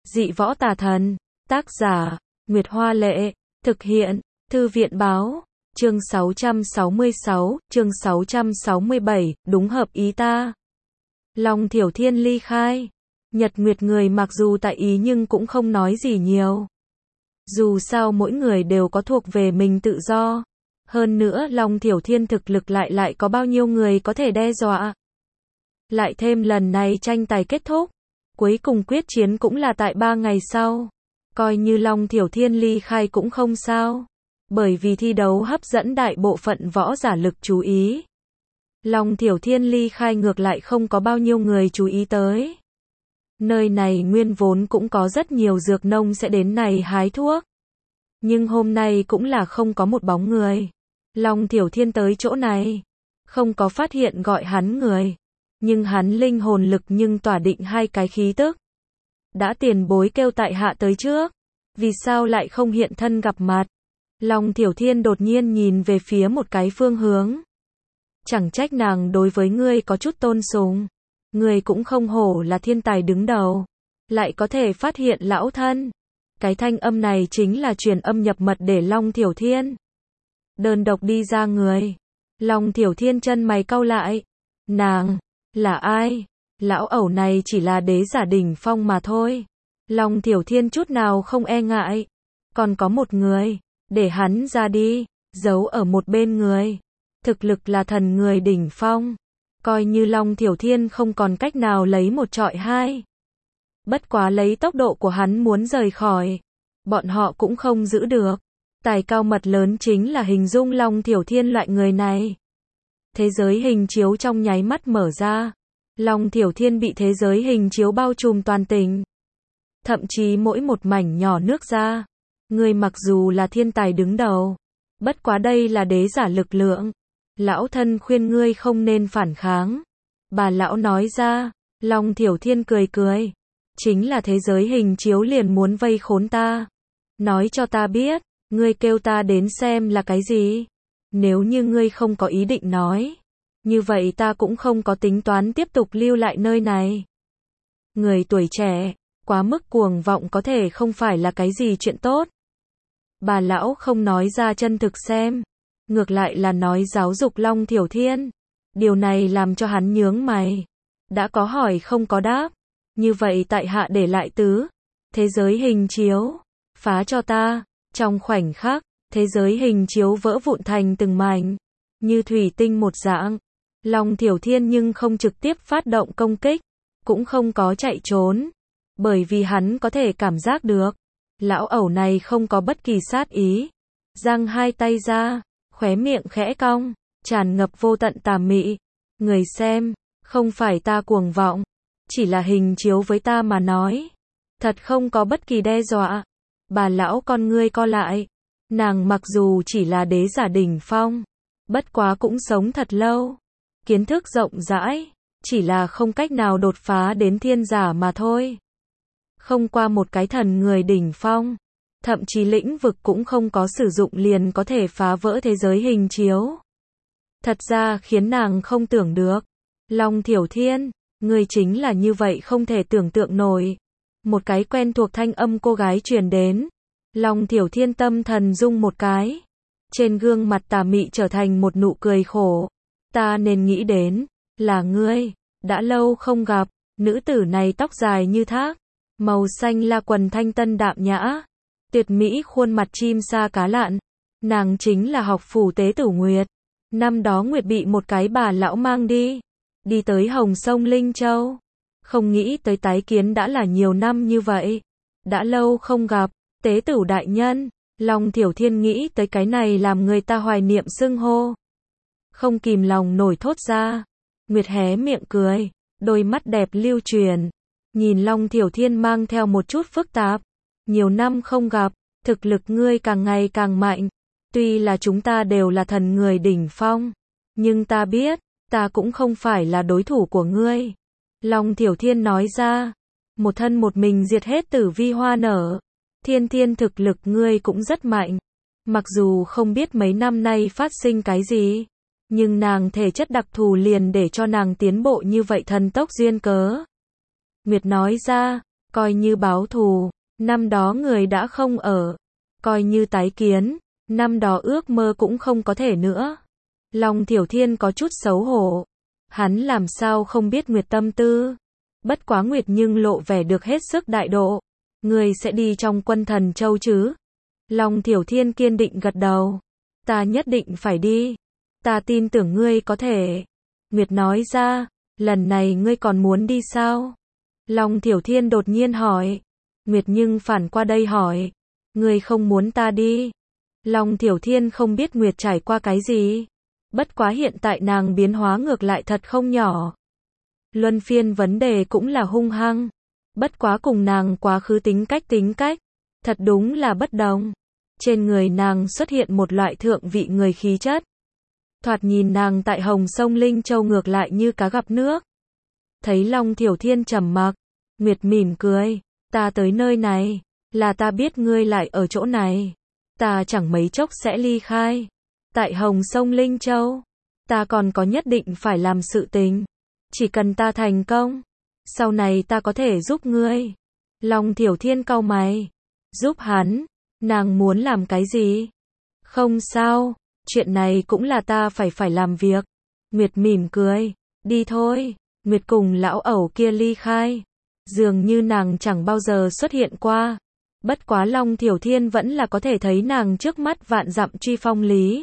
Dị võ tà thần. Tác giả, Nguyệt Hoa Lệ. Thực hiện, Thư viện Báo. Chương 666, chương 667, đúng hợp ý ta. Long Thiểu Thiên ly khai. Nhật Nguyệt người mặc dù tại ý nhưng cũng không nói gì nhiều. Dù sao mỗi người đều có thuộc về mình tự do. Hơn nữa Long Thiểu Thiên thực lực lại có bao nhiêu người có thể đe dọa. Lại thêm lần này tranh tài kết thúc. Cuối cùng quyết chiến cũng là tại 3 ngày sau. Coi như Long Thiểu Thiên ly khai cũng không sao. Bởi vì thi đấu hấp dẫn đại bộ phận võ giả lực chú ý. Long Thiểu Thiên ly khai ngược lại không có bao nhiêu người chú ý tới. Nơi này nguyên vốn cũng có rất nhiều dược nông sẽ đến này hái thuốc. Nhưng hôm nay cũng là không có một bóng người. Long Thiểu Thiên tới chỗ này. Không có phát hiện gọi hắn người. Nhưng hắn linh hồn lực nhưng tỏa định 2 cái khí tức. Đã tiền bối kêu tại hạ tới trước. Vì sao lại không hiện thân gặp mặt? Long Thiểu Thiên đột nhiên nhìn về phía một cái phương hướng. Chẳng trách nàng đối với ngươi có chút tôn sùng. Ngươi cũng không hổ là thiên tài đứng đầu. Lại có thể phát hiện lão thân. Cái thanh âm này chính là truyền âm nhập mật để Long Thiểu Thiên. Đơn độc đi ra người. Long Thiểu Thiên chân mày cau lại. Nàng, là ai? Lão ẩu này chỉ là đế giả đỉnh phong mà thôi. Long Thiểu Thiên chút nào không e ngại. Còn có một người. Để hắn ra đi. Giấu ở một bên người. Thực lực là thần người đỉnh phong. Coi như Long Thiểu Thiên không còn cách nào lấy một trọi hai. Bất quá lấy tốc độ của hắn muốn rời khỏi. Bọn họ cũng không giữ được. Tài cao mật lớn chính là hình dung Long Thiểu Thiên loại người này. Thế giới hình chiếu trong nháy mắt mở ra. Long Thiểu Thiên bị thế giới hình chiếu bao trùm toàn tình. Thậm chí mỗi một mảnh nhỏ nước ra. Người mặc dù là thiên tài đứng đầu. Bất quá đây là đế giả lực lượng. Lão thân khuyên ngươi không nên phản kháng. Bà lão nói ra. Long Thiểu Thiên cười cười. Chính là thế giới hình chiếu liền muốn vây khốn ta. Nói cho ta biết. Ngươi kêu ta đến xem là cái gì? Nếu như ngươi không có ý định nói. Như vậy ta cũng không có tính toán tiếp tục lưu lại nơi này. Người tuổi trẻ. Quá mức cuồng vọng có thể không phải là cái gì chuyện tốt. Bà lão không nói ra chân thực xem. Ngược lại là nói giáo dục Long Thiểu Thiên. Điều này làm cho hắn nhướng mày. Đã có hỏi không có đáp. Như vậy tại hạ để lại tứ. Thế giới hình chiếu. Phá cho ta. Trong khoảnh khắc. Thế giới hình chiếu vỡ vụn thành từng mảnh. Như thủy tinh một dạng. Long Thiểu Thiên nhưng không trực tiếp phát động công kích. Cũng không có chạy trốn. Bởi vì hắn có thể cảm giác được. Lão ẩu này không có bất kỳ sát ý. Giang hai tay ra. Khóe miệng khẽ cong. Tràn ngập vô tận tà mị. Người xem. Không phải ta cuồng vọng. Chỉ là hình chiếu với ta mà nói. Thật không có bất kỳ đe dọa. Bà lão con ngươi co lại. Nàng mặc dù chỉ là đế giả đỉnh phong. Bất quá cũng sống thật lâu. Kiến thức rộng rãi. Chỉ là không cách nào đột phá đến thiên giả mà thôi. Không qua một cái thần người đỉnh phong. Thậm chí lĩnh vực cũng không có sử dụng liền có thể phá vỡ thế giới hình chiếu. Thật ra khiến nàng không tưởng được. Long Thiểu Thiên, người chính là như vậy không thể tưởng tượng nổi. Một cái quen thuộc thanh âm cô gái truyền đến. Long Thiểu Thiên tâm thần rung một cái. Trên gương mặt tà mị trở thành một nụ cười khổ. Ta nên nghĩ đến, là ngươi, đã lâu không gặp, nữ tử này tóc dài như thác. Màu xanh la quần thanh tân đạm nhã. Tuyệt mỹ khuôn mặt chim sa cá lặn. Nàng chính là học phủ tế tử Nguyệt. Năm đó Nguyệt bị một cái bà lão mang đi. Đi tới Hồng Sông Linh Châu. Không nghĩ tới tái kiến đã là nhiều năm như vậy. Đã lâu không gặp. Tế tử đại nhân. Long Thiểu Thiên nghĩ tới cái này làm người ta hoài niệm xưng hô. Không kìm lòng nổi thốt ra. Nguyệt hé miệng cười. Đôi mắt đẹp lưu truyền. Nhìn Long Thiểu Thiên mang theo một chút phức tạp. Nhiều năm không gặp, thực lực ngươi càng ngày càng mạnh. Tuy là chúng ta đều là thần người đỉnh phong. Nhưng ta biết, ta cũng không phải là đối thủ của ngươi. Long Thiểu Thiên nói ra. Một thân một mình diệt hết Tử Vi hoa nở. Thiên thực lực ngươi cũng rất mạnh. Mặc dù không biết mấy năm nay phát sinh cái gì. Nhưng nàng thể chất đặc thù liền để cho nàng tiến bộ như vậy thần tốc duyên cớ. Nguyệt nói ra. Coi như báo thù, năm đó người đã không ở. Coi như tái kiến, năm đó ước mơ cũng không có thể nữa. Long Thiểu Thiên có chút xấu hổ. Hắn làm sao không biết Nguyệt tâm tư. Bất quá Nguyệt nhưng lộ vẻ được hết sức đại độ. Người sẽ đi trong Quân Thần Châu chứ? Long Thiểu Thiên kiên định gật đầu. Ta nhất định phải đi. Ta tin tưởng ngươi có thể. Nguyệt nói ra, lần này ngươi còn muốn đi sao? Long Thiểu Thiên đột nhiên hỏi. Nguyệt nhưng phản qua đây hỏi. Ngươi không muốn ta đi? Long Thiểu Thiên không biết Nguyệt trải qua cái gì. Bất quá hiện tại nàng biến hóa ngược lại thật không nhỏ. Luân phiên vấn đề cũng là hung hăng. Bất quá cùng nàng quá khứ tính cách, thật đúng là bất đồng. Trên người nàng xuất hiện một loại thượng vị người khí chất. Thoạt nhìn nàng tại Hồng Sông Linh Châu ngược lại như cá gặp nước. Thấy Long Thiểu Thiên trầm mặc, Nguyệt mỉm cười. Ta tới nơi này, là ta biết ngươi lại ở chỗ này. Ta chẳng mấy chốc sẽ ly khai. Tại Hồng Sông Linh Châu, ta còn có nhất định phải làm sự tình. Chỉ cần ta thành công, sau này ta có thể giúp ngươi. Long Thiểu Thiên cau mày. Giúp hắn? Nàng muốn làm cái gì? Không sao, chuyện này cũng là ta phải làm việc. Nguyệt mỉm cười. Đi thôi. Nguyệt cùng lão ẩu kia ly khai. Dường như nàng chẳng bao giờ xuất hiện qua. Bất quá Long Thiểu Thiên vẫn là có thể thấy nàng trước mắt vạn dặm truy phong lý.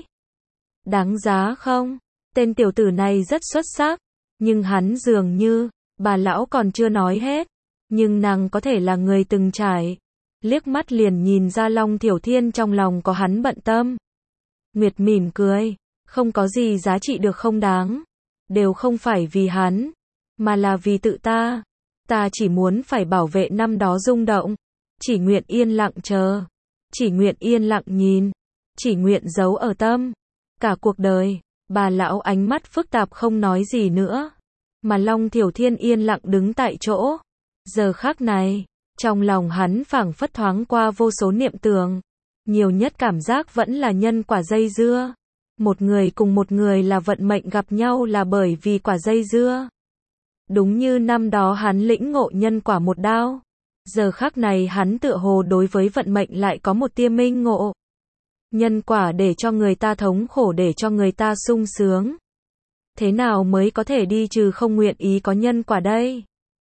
Đáng giá không? Tên tiểu tử này rất xuất sắc. Nhưng hắn dường như, bà lão còn chưa nói hết. Nhưng nàng có thể là người từng trải. Liếc mắt liền nhìn ra Long Thiểu Thiên trong lòng có hắn bận tâm. Nguyệt mỉm cười. Không có gì giá trị được không đáng. Đều không phải vì hắn, mà là vì tự ta. Ta chỉ muốn phải bảo vệ năm đó rung động. Chỉ nguyện yên lặng chờ. Chỉ nguyện yên lặng nhìn. Chỉ nguyện giấu ở tâm. Cả cuộc đời, bà lão ánh mắt phức tạp không nói gì nữa. Mà Long Thiểu Thiên yên lặng đứng tại chỗ. Giờ khắc này, trong lòng hắn phảng phất thoáng qua vô số niệm tưởng. Nhiều nhất cảm giác vẫn là nhân quả dây dưa. Một người cùng một người là vận mệnh gặp nhau là bởi vì quả dây dưa. Đúng như năm đó hắn lĩnh ngộ nhân quả một đao. Giờ khắc này hắn tựa hồ đối với vận mệnh lại có một tia minh ngộ. Nhân quả để cho người ta thống khổ, để cho người ta sung sướng. Thế nào mới có thể đi trừ không nguyện ý có nhân quả đây?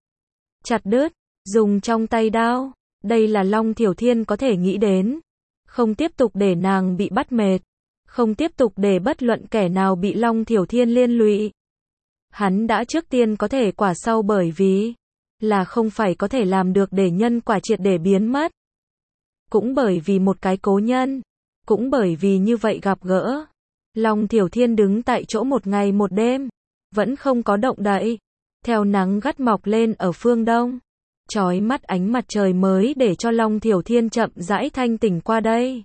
Chặt đứt, dùng trong tay đao. Đây là Long Thiểu Thiên có thể nghĩ đến. Không tiếp tục để nàng bị bắt mệt. Không tiếp tục để bất luận kẻ nào bị Long Thiểu Thiên liên lụy. Hắn đã trước tiên có thể quả sau bởi vì là không phải có thể làm được để nhân quả triệt để biến mất. Cũng bởi vì một cái cố nhân. Cũng bởi vì như vậy gặp gỡ. Long Thiểu Thiên đứng tại chỗ một ngày một đêm. Vẫn không có động đậy. Theo nắng gắt mọc lên ở phương đông. Chói mắt ánh mặt trời mới để cho Long Thiểu Thiên chậm rãi thanh tỉnh qua đây.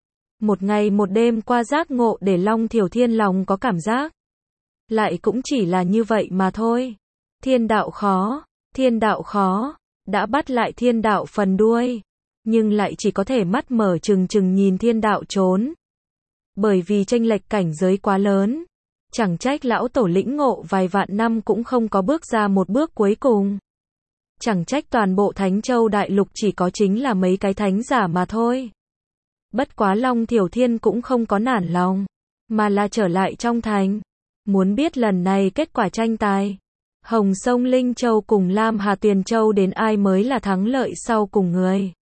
Một ngày một đêm qua giác ngộ để Long Thiểu Thiên lòng có cảm giác. Lại cũng chỉ là như vậy mà thôi. Thiên đạo khó. Thiên đạo khó. Đã bắt lại thiên đạo phần đuôi. Nhưng lại chỉ có thể mắt mở trừng trừng nhìn thiên đạo trốn. Bởi vì chênh lệch cảnh giới quá lớn. Chẳng trách lão tổ lĩnh ngộ vài vạn năm cũng không có bước ra một bước cuối cùng. Chẳng trách toàn bộ Thánh Châu Đại Lục chỉ có chính là mấy cái thánh giả mà thôi. Bất quá Long Thiểu Thiên cũng không có nản lòng. Mà là trở lại trong thành. Muốn biết lần này kết quả tranh tài. Hồng Sông Linh Châu cùng Lam Hà Tuyền Châu đến ai mới là thắng lợi sau cùng người.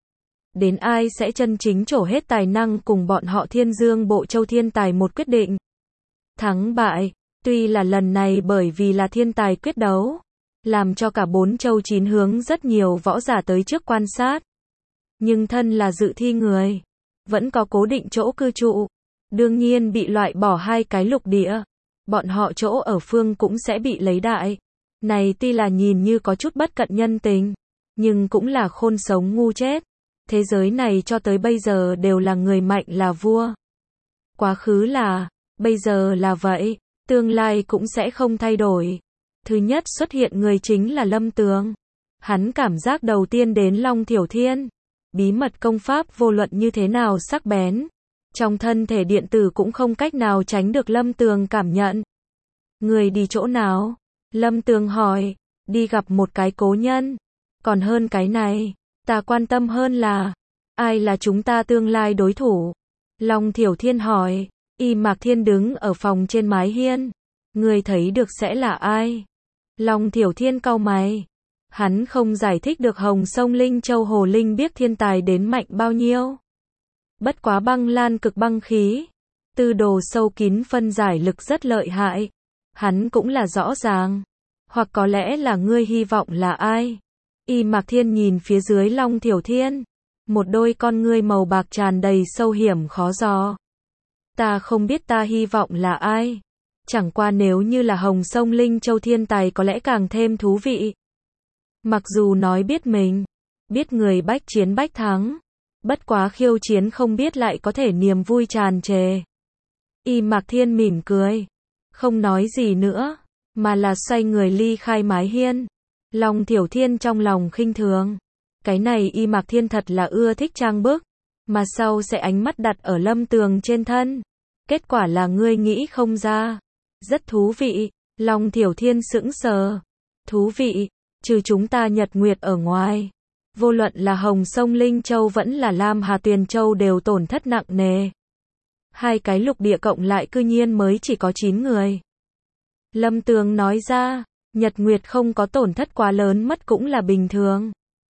Đến ai sẽ chân chính trổ hết tài năng cùng bọn họ Thiên Dương Bộ Châu thiên tài một quyết định. Thắng bại, tuy là lần này bởi vì là thiên tài quyết đấu. Làm cho cả 4 châu 9 hướng rất nhiều võ giả tới trước quan sát. Nhưng thân là dự thi người. Vẫn có cố định chỗ cư trụ. Đương nhiên bị loại bỏ 2 cái lục địa. Bọn họ chỗ ở phương cũng sẽ bị lấy đại. Này tuy là nhìn như có chút bất cận nhân tình. Nhưng cũng là khôn sống ngu chết. Thế giới này cho tới bây giờ đều là người mạnh là vua. Quá khứ là, bây giờ là vậy. Tương lai cũng sẽ không thay đổi. Thứ nhất xuất hiện người chính là Lâm Tường. Hắn cảm giác đầu tiên đến Long Thiểu Thiên. Bí mật công pháp vô luận như thế nào sắc bén. Trong thân thể điện tử cũng không cách nào tránh được Lâm Tường cảm nhận. Người đi chỗ nào? Lâm Tường hỏi. Đi gặp một cái cố nhân. Còn hơn cái này, ta quan tâm hơn là, ai là chúng ta tương lai đối thủ? Long Thiểu Thiên hỏi. Y Mạc Thiên đứng ở phòng trên mái hiên. Ngươi thấy được sẽ là ai? Long Thiểu Thiên cau mày. Hắn không giải thích được Hồng Sông Linh Châu Hồ Linh biết thiên tài đến mạnh bao nhiêu. Bất quá băng lan cực băng khí, tư đồ sâu kín phân giải lực rất lợi hại. Hắn cũng là rõ ràng. Hoặc có lẽ là ngươi hy vọng là ai? Y Mạc Thiên nhìn phía dưới Long Thiểu Thiên. Một đôi con ngươi màu bạc tràn đầy sâu hiểm khó dò. Ta không biết ta hy vọng là ai. Chẳng qua nếu như là Hồng Sông Linh Châu thiên tài có lẽ càng thêm thú vị. Mặc dù nói biết mình, biết người bách chiến bách thắng. Bất quá khiêu chiến không biết lại có thể niềm vui tràn trề. Y Mạc Thiên mỉm cười. Không nói gì nữa, mà là xoay người ly khai mái hiên. Long Thiểu Thiên trong lòng khinh thường. Cái này Y Mạc Thiên thật là ưa thích trang bức. Mà sau sẽ ánh mắt đặt ở Lâm Tường trên thân. Kết quả là ngươi nghĩ không ra. Rất thú vị. Long Thiểu Thiên sững sờ. Thú vị. Trừ chúng ta Nhật Nguyệt ở ngoài. Vô luận là Hồng Sông Linh Châu vẫn là Lam Hà Tuyền Châu đều tổn thất nặng nề. Hai cái lục địa cộng lại cư nhiên mới chỉ có 9 người. Lâm Tường nói ra, Nhật Nguyệt không có tổn thất quá lớn mất cũng là bình thường.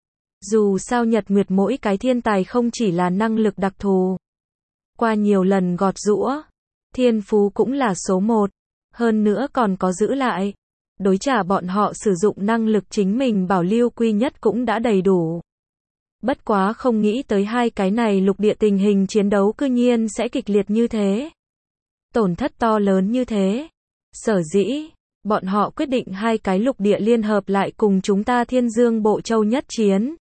Dù sao Nhật Nguyệt mỗi cái thiên tài không chỉ là năng lực đặc thù. Qua nhiều lần gọt giũa, thiên phú cũng là số 1. Hơn nữa còn có giữ lại. Đối trả bọn họ sử dụng năng lực chính mình bảo lưu quy nhất cũng đã đầy đủ. Bất quá không nghĩ tới hai cái này lục địa tình hình chiến đấu cư nhiên sẽ kịch liệt như thế. Tổn thất to lớn như thế. Sở dĩ, bọn họ quyết định hai cái lục địa liên hợp lại cùng chúng ta Thiên Dương Bộ Châu nhất chiến.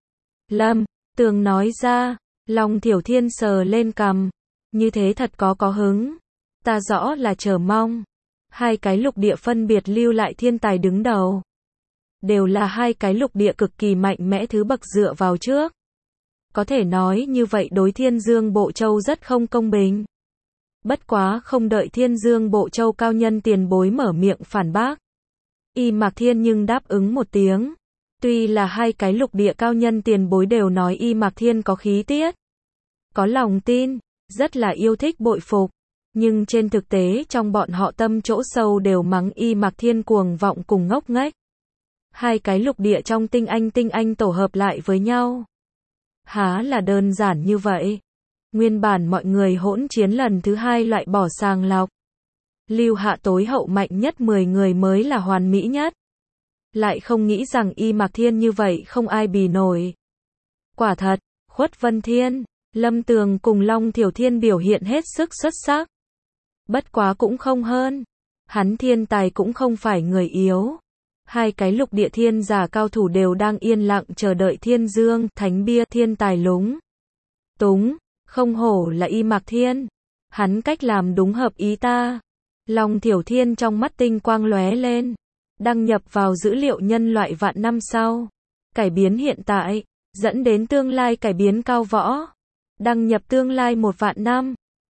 Lâm Tường nói ra. Long Thiểu Thiên sờ lên cằm. Như thế thật có hứng. Ta rõ là chờ mong. Hai cái lục địa phân biệt lưu lại thiên tài đứng đầu. Đều là hai cái lục địa cực kỳ mạnh mẽ thứ bậc dựa vào trước. Có thể nói như vậy đối Thiên Dương Bộ Châu rất không công bình. Bất quá không đợi Thiên Dương Bộ Châu cao nhân tiền bối mở miệng phản bác. Y Mạc Thiên nhưng đáp ứng một tiếng. Tuy là hai cái lục địa cao nhân tiền bối đều nói Y Mạc Thiên có khí tiết, có lòng tin, rất là yêu thích bội phục. Nhưng trên thực tế trong bọn họ tâm chỗ sâu đều mắng Y Mạc Thiên cuồng vọng cùng ngốc nghếch. Hai cái lục địa trong tinh anh tổ hợp lại với nhau. Há là đơn giản như vậy. Nguyên bản mọi người hỗn chiến lần thứ 2 loại bỏ sàng lọc. Lưu hạ tối hậu mạnh nhất 10 người mới là hoàn mỹ nhất. Lại không nghĩ rằng Y Mạc Thiên như vậy không ai bì nổi. Quả thật, Khuất Vân Thiên, Lâm Tường cùng Long Thiểu Thiên biểu hiện hết sức xuất sắc. Bất quá cũng không hơn. Hắn thiên tài cũng không phải người yếu. Hai cái lục địa thiên giả cao thủ đều đang yên lặng chờ đợi Thiên Dương, Thánh Bia thiên tài lúng túng. Không hổ là Y Mạc Thiên. Hắn cách làm đúng hợp ý ta. Long Thiểu Thiên trong mắt tinh quang lóe lên. Đăng nhập vào dữ liệu nhân loại vạn năm sau. Cải biến hiện tại, dẫn đến tương lai cải biến cao võ. Đăng nhập tương lai 1 vạn năm.